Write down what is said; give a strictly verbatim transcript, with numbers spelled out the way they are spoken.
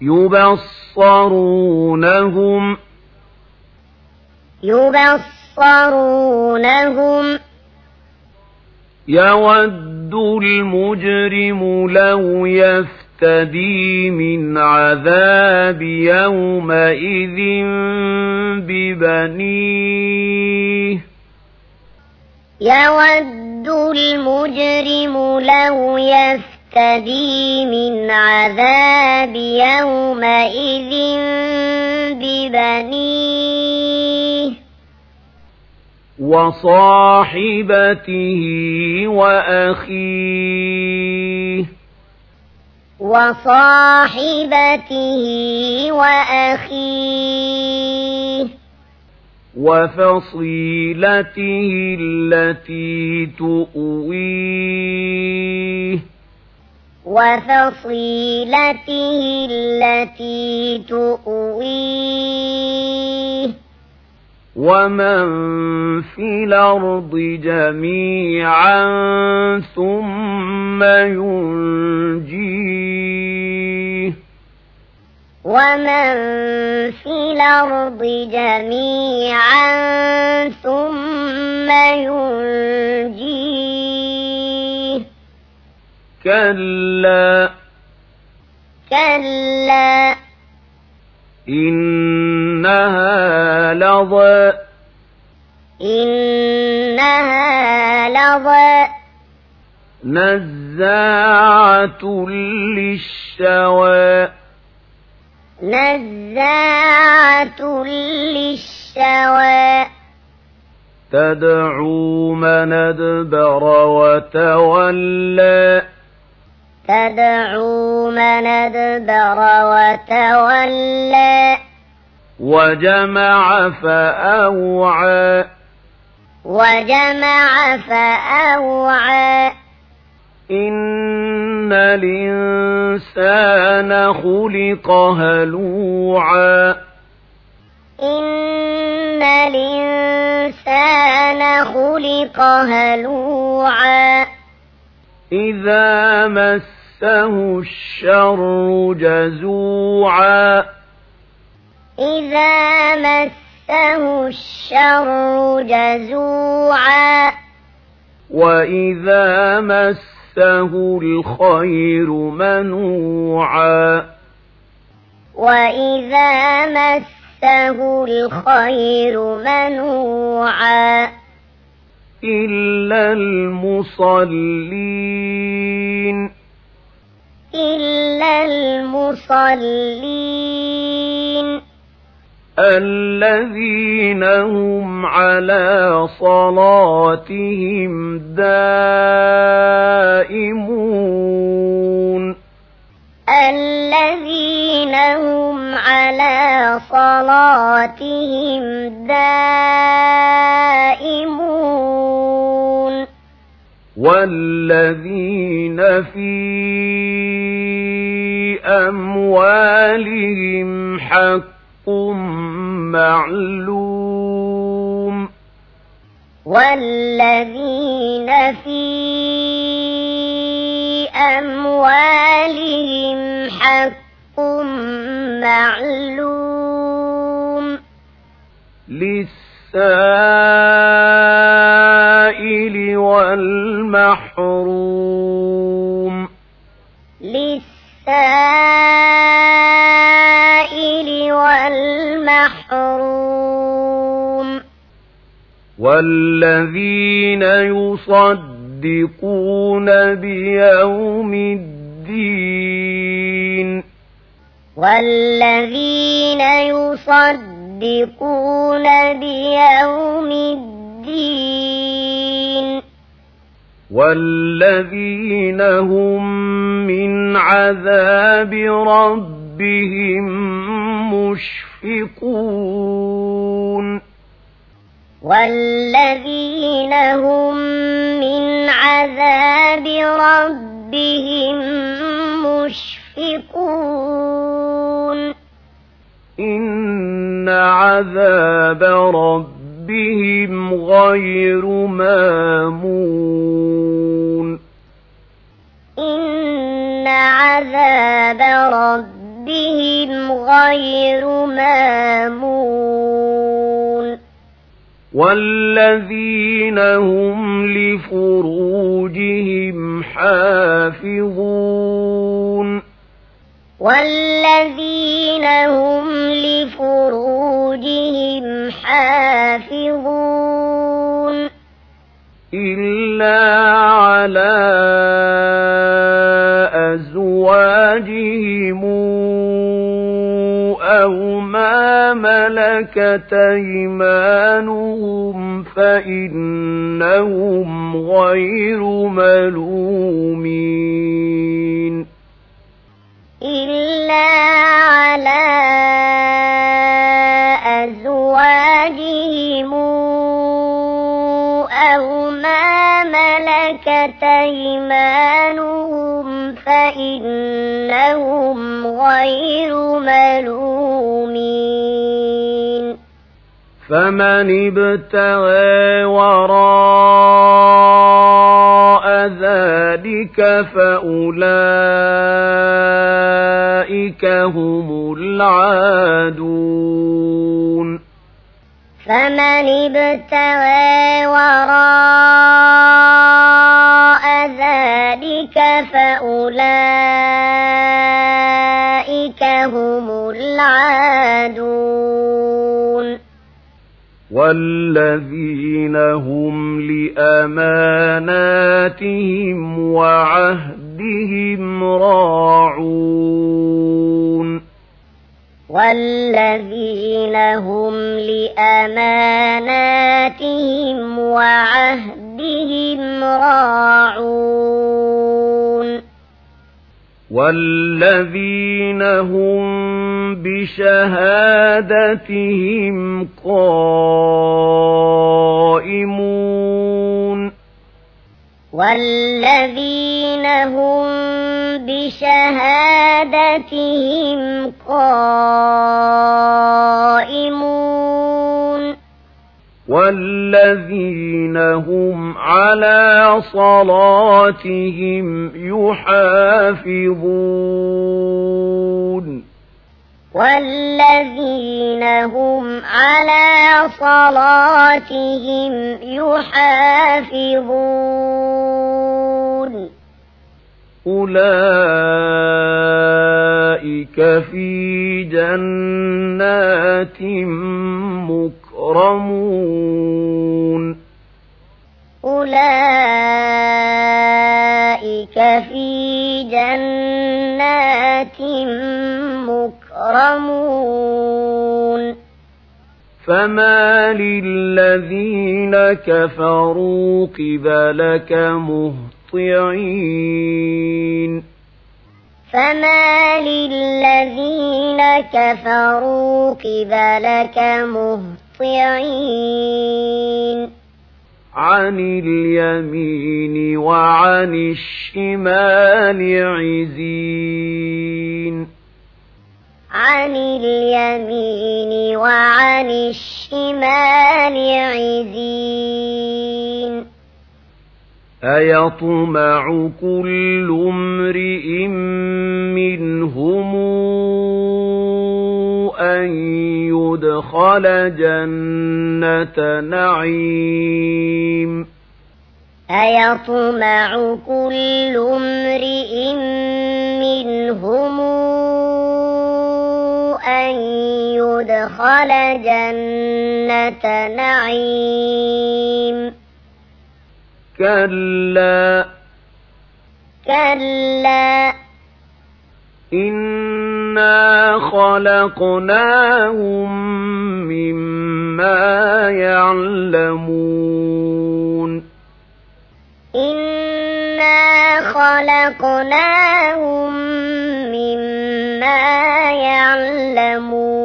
يبصرونهم يبصرونهم يود المجرم لو يفتدي من عذاب يومئذ ببنيه يود المجرم لو يفتدي من عذاب يومئذ ببنيه وصاحبته وأخيه وصاحبته وأخيه وفصيلته التي تؤويه وفصيلته التي تؤويه ومن في الأرض جميعا ثم ينجيه ومن في الأرض جميعا ثم ينجيه كلا كلا إنها لظى إنها لظى نزاعة للشوى نزاعة للشوى تدعو من أدبر وتولى تدعو من أدبر وتولى وجمع فأوعى وجمع فأوعى إن الإنسان خلق هلوعا إن الإنسان خلق هلوعا إذا مسه الشر جزوعا إذا مسه الشر جزوعا وإذا مسه الخير منوعا وإذا مسه الخير منوعا إلا المصلين إلا المصلين الذين هم على صلاتهم دائمون الذين هم على صلاتهم دائمون والذين في أموالهم حق معلوم والذين في أموالهم حق معلوم للسائل والمحروم للسائل والمحروم والذين يصدقون بيوم الدين والذين يصدقون بيوم الدين والذين هم من عذاب ربهم مشفقون والذين هم من عذاب ربهم مشفقون إن عذاب ربهم غير مامون إن عذاب ربهم ربهم غير مامون والذين هم لفروجهم حافظون والذين هم لفروجهم حافظون إلا على أزواجهم أو ما ملكت أيمانهم فإنهم غير ملومين إلا على أزواجهم أو ما ملكت أيمانهم فإنهم غير ملومين فمن ابتغى وراء ذلك فأولئك هم العادون فمن ابتغى وراء ذلك فأولئك هم العادون والذين هم لأماناتهم وعهدهم راعون والذين هم لأماناتهم وعهدهم راعون والذين هم بشهادتهم قائمون والذين هم بشهادتهم قائمون والذين هم على صلاتهم يحافظون والذين هم على صلاتهم يحافظون أولئك في جنات مكرمون أولئك في جنات مكرمون فما للذين كفروا قبلك مهطعين فما للذين كفروا قبلك مهطعين عن اليمين وعن الشمال عزين عن اليمين وعن الشمال عزين أيطمع كل امرئ منهم أن يدخل جنة نعيم أيطمع كل امرئ منهم أن يدخل جنة نعيم كلا كلا إنا خلقناهم مما يعلمون إنا خلقناهم مما يعلمون